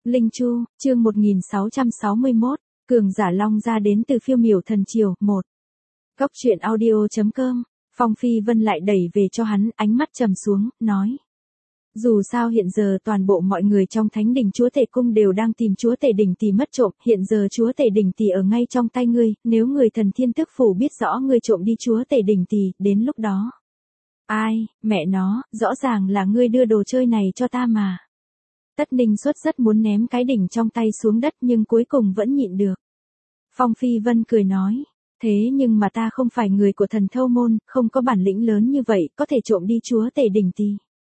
Linh Chu, chương 1661, cường giả long ra đến từ phiêu miểu thần triều, 1. Góc truyện audio.com, Phong Phi Vân lại đẩy về cho hắn, ánh mắt trầm xuống, nói. Dù sao hiện giờ toàn bộ mọi người trong thánh đình chúa tể cung đều đang tìm chúa tể đình tỷ mất trộm, hiện giờ chúa tể đình tỷ ở ngay trong tay ngươi, nếu người thần thiên tước phủ biết rõ ngươi trộm đi chúa tể đình tỷ, đến lúc đó. Ai, mẹ nó, rõ ràng là ngươi đưa đồ chơi này cho ta mà. Tất Ninh Xuất rất muốn ném cái đỉnh trong tay xuống đất nhưng cuối cùng vẫn nhịn được. Phong Phi Vân cười nói, thế nhưng mà ta không phải người của thần thâu môn, không có bản lĩnh lớn như vậy, có thể trộm đi chúa tể đình tỷ.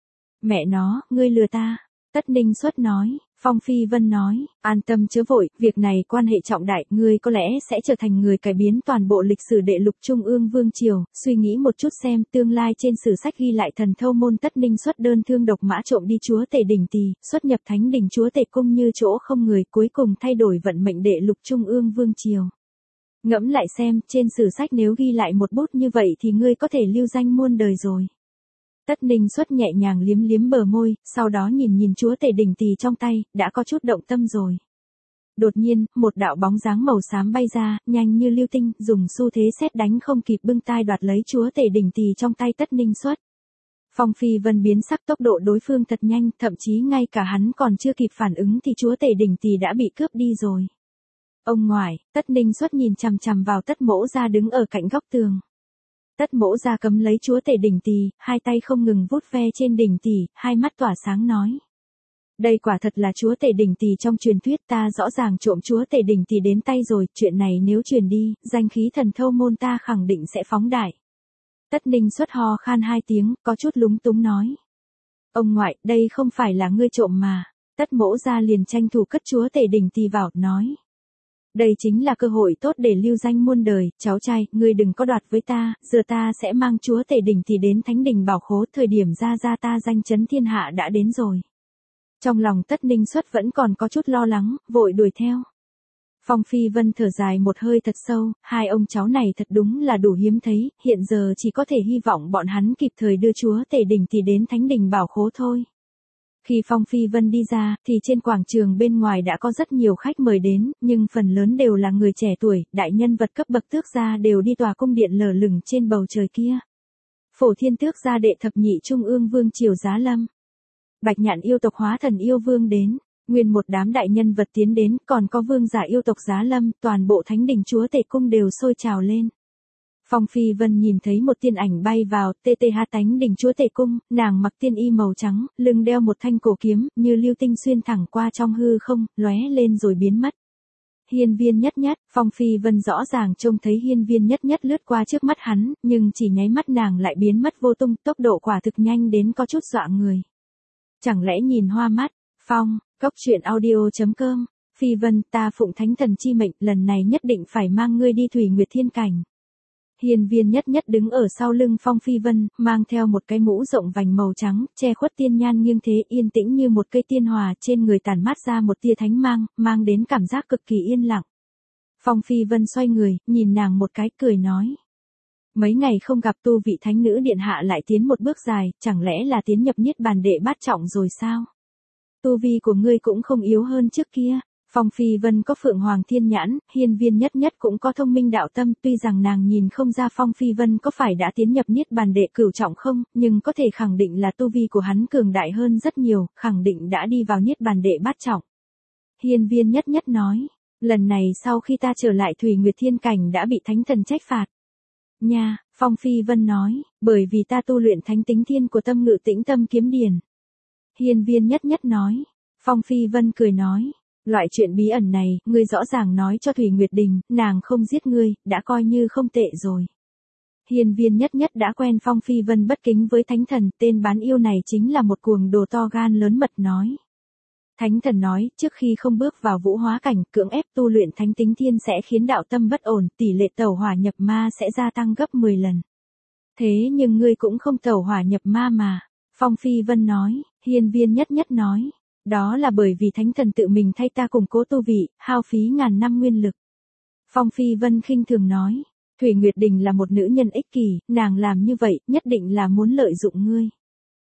Mẹ nó, ngươi lừa ta. Tất Ninh Xuất nói, Phong Phi Vân nói, an tâm chớ vội, việc này quan hệ trọng đại, ngươi có lẽ sẽ trở thành người cải biến toàn bộ lịch sử đệ lục trung ương vương triều, suy nghĩ một chút xem tương lai trên sử sách ghi lại thần thâu môn Tất Ninh Xuất đơn thương độc mã trộm đi chúa tể đình tỷ, xuất nhập thánh đình chúa tể cung như chỗ không người, cuối cùng thay đổi vận mệnh đệ lục trung ương vương triều. Ngẫm lại xem, trên sử sách nếu ghi lại một bút như vậy thì ngươi có thể lưu danh muôn đời rồi. Tất Ninh Xuất nhẹ nhàng liếm liếm bờ môi, sau đó nhìn chúa tể đình tỷ trong tay, đã có chút động tâm rồi. Đột nhiên, một đạo bóng dáng màu xám bay ra, nhanh như lưu tinh, dùng xu thế sét đánh không kịp bưng tai đoạt lấy chúa tể đình tỷ trong tay Tất Ninh Xuất. Phong Phi Vân biến sắc, tốc độ đối phương thật nhanh, thậm chí ngay cả hắn còn chưa kịp phản ứng thì chúa tể đình tỷ đã bị cướp đi rồi. Ông ngoại, Tất Ninh Xuất nhìn chằm chằm vào Tất Mỗ Gia đứng ở cạnh góc tường. Tất Mỗ Gia cấm lấy chúa tể đình tỷ, hai tay không ngừng vuốt ve trên đình tỷ, hai mắt tỏa sáng nói. Đây quả thật là chúa tể đình tỷ trong truyền thuyết, ta rõ ràng trộm chúa tể đình tỷ đến tay rồi, chuyện này nếu truyền đi, danh khí thần thâu môn ta khẳng định sẽ phóng đại. Tất Ninh Xuất ho khan hai tiếng, có chút lúng túng nói. Ông ngoại, đây không phải là ngươi trộm mà. Tất Mỗ Gia liền tranh thủ cất chúa tể đình tỷ vào, nói. Đây chính là cơ hội tốt để lưu danh muôn đời, cháu trai, ngươi đừng có đoạt với ta, giờ ta sẽ mang chúa tể đình tỷ đến thánh đình bảo khố, thời điểm ra ta danh chấn thiên hạ đã đến rồi. Trong lòng Tất Ninh Xuất vẫn còn có chút lo lắng, vội đuổi theo. Phong Phi Vân thở dài một hơi thật sâu, hai ông cháu này thật đúng là đủ hiếm thấy, hiện giờ chỉ có thể hy vọng bọn hắn kịp thời đưa chúa tể đình tỷ đến thánh đình bảo khố thôi. Khi Phong Phi Vân đi ra, thì trên quảng trường bên ngoài đã có rất nhiều khách mời đến, nhưng phần lớn đều là người trẻ tuổi, đại nhân vật cấp bậc tước gia đều đi tòa cung điện lờ lửng trên bầu trời kia. Phổ Thiên tước gia đệ thập nhị trung ương vương triều Giá Lâm. Bạch Nhạn yêu tộc hóa thần yêu vương đến, nguyên một đám đại nhân vật tiến đến, còn có vương giả yêu tộc Giá Lâm, toàn bộ thánh đình chúa tể cung đều sôi trào lên. Phong Phi Vân nhìn thấy một tiên ảnh bay vào, TTH thánh đình chúa tể cung, nàng mặc tiên y màu trắng, lưng đeo một thanh cổ kiếm, như lưu tinh xuyên thẳng qua trong hư không, lóe lên rồi biến mất. Hiên Viên Nhất Nhất, Phong Phi Vân rõ ràng trông thấy Hiên Viên Nhất Nhất lướt qua trước mắt hắn, nhưng chỉ nháy mắt nàng lại biến mất vô tung, tốc độ quả thực nhanh đến có chút dọa người. Chẳng lẽ nhìn hoa mắt, Phong, góc truyện audio.com, Phi Vân, ta phụng thánh thần chi mệnh, lần này nhất định phải mang ngươi đi Thủy Nguyệt Thiên Cảnh. Hiên Viên Nhất Nhất đứng ở sau lưng Phong Phi Vân, mang theo một cái mũ rộng vành màu trắng, che khuất tiên nhan nghiêng thế, yên tĩnh như một cây tiên hòa, trên người tản mát ra một tia thánh mang, mang đến cảm giác cực kỳ yên lặng. Phong Phi Vân xoay người, nhìn nàng một cái, cười nói. Mấy ngày không gặp, tu vị thánh nữ điện hạ lại tiến một bước dài, chẳng lẽ là tiến nhập niết bàn đệ bát trọng rồi sao? Tu vi của ngươi cũng không yếu hơn trước kia. Phong Phi Vân có Phượng Hoàng Thiên Nhãn, Hiên Viên Nhất Nhất cũng có thông minh đạo tâm, tuy rằng nàng nhìn không ra Phong Phi Vân có phải đã tiến nhập niết bàn đệ cửu trọng không, nhưng có thể khẳng định là tu vi của hắn cường đại hơn rất nhiều, khẳng định đã đi vào niết bàn đệ bát trọng. Hiên Viên Nhất Nhất nói, lần này sau khi ta trở lại Thủy Nguyệt Thiên Cảnh đã bị thánh thần trách phạt. Nha, Phong Phi Vân nói, bởi vì ta tu luyện thánh tính thiên của tâm ngự tĩnh tâm kiếm điển. Hiên Viên Nhất Nhất nói, Phong Phi Vân cười nói. Loại chuyện bí ẩn này, ngươi rõ ràng nói cho Thủy Nguyệt Đình, nàng không giết ngươi, đã coi như không tệ rồi. Hiên Viên Nhất Nhất đã quen Phong Phi Vân bất kính với thánh thần, tên bán yêu này chính là một cuồng đồ to gan lớn mật nói. Thánh thần nói, trước khi không bước vào vũ hóa cảnh, cưỡng ép tu luyện thánh tính thiên sẽ khiến đạo tâm bất ổn, tỷ lệ tẩu hỏa nhập ma sẽ gia tăng gấp 10 lần. Thế nhưng ngươi cũng không tẩu hỏa nhập ma mà. Phong Phi Vân nói, Hiên Viên Nhất Nhất nói. Đó là bởi vì thánh thần tự mình thay ta củng cố tu vị, hao phí ngàn năm nguyên lực. Phong Phi Vân khinh thường nói, Thủy Nguyệt Đình là một nữ nhân ích kỷ, nàng làm như vậy, nhất định là muốn lợi dụng ngươi.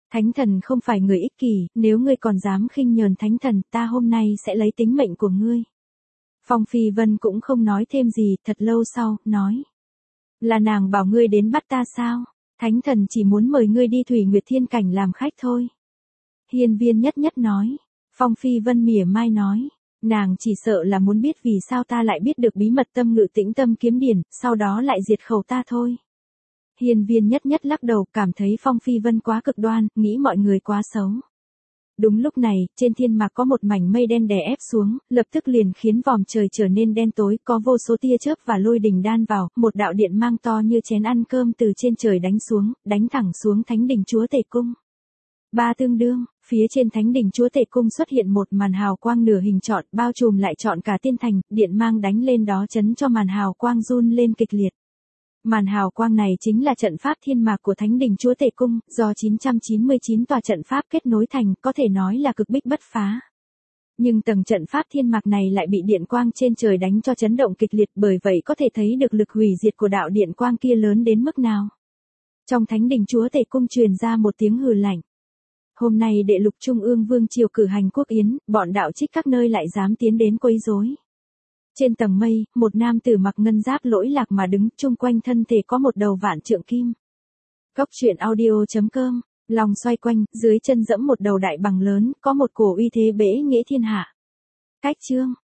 Thánh thần không phải người ích kỷ, nếu ngươi còn dám khinh nhờn thánh thần, ta hôm nay sẽ lấy tính mệnh của ngươi. Phong Phi Vân cũng không nói thêm gì, thật lâu sau, nói. Là nàng bảo ngươi đến bắt ta sao? Thánh thần chỉ muốn mời ngươi đi Thủy Nguyệt Thiên Cảnh làm khách thôi. Hiên Viên Nhất Nhất nói. Phong Phi Vân mỉa mai nói. Nàng chỉ sợ là muốn biết vì sao ta lại biết được bí mật Tâm Ngự Tĩnh Tâm kiếm điển, sau đó lại diệt khẩu ta thôi. Hiên Viên Nhất Nhất lắc đầu, cảm thấy Phong Phi Vân quá cực đoan, nghĩ mọi người quá xấu. Đúng lúc này, trên thiên mạc có một mảnh mây đen đè ép xuống, lập tức liền khiến vòm trời trở nên đen tối, có vô số tia chớp và lôi đình đan vào, một đạo điện mang to như chén ăn cơm từ trên trời đánh xuống, đánh thẳng xuống Thánh Đình Chúa Tể Cung. Ba tương đương, phía trên Thánh Đình Chúa Tể Cung xuất hiện một màn hào quang nửa hình trọn, bao trùm lại trọn cả tiên thành, điện mang đánh lên đó chấn cho màn hào quang run lên kịch liệt. Màn hào quang này chính là trận pháp thiên mạc của Thánh Đình Chúa Tể Cung, do 999 tòa trận pháp kết nối thành, có thể nói là cực bích bất phá. Nhưng tầng trận pháp thiên mạc này lại bị điện quang trên trời đánh cho chấn động kịch liệt, bởi vậy có thể thấy được lực hủy diệt của đạo điện quang kia lớn đến mức nào. Trong Thánh Đình Chúa Tể Cung truyền ra một tiếng hừ lạnh. Hôm nay Đệ Lục Trung ương Vương triều cử hành quốc yến, bọn đạo trích các nơi lại dám tiến đến quấy rối. Trên tầng mây, một nam tử mặc ngân giáp lỗi lạc mà đứng, chung quanh thân thể có một đầu vạn trượng kim. Cốc truyện audio.com, lòng xoay quanh, dưới chân dẫm một đầu đại bằng lớn, có một cổ uy thế bẽ nghĩa thiên hạ. Cách chương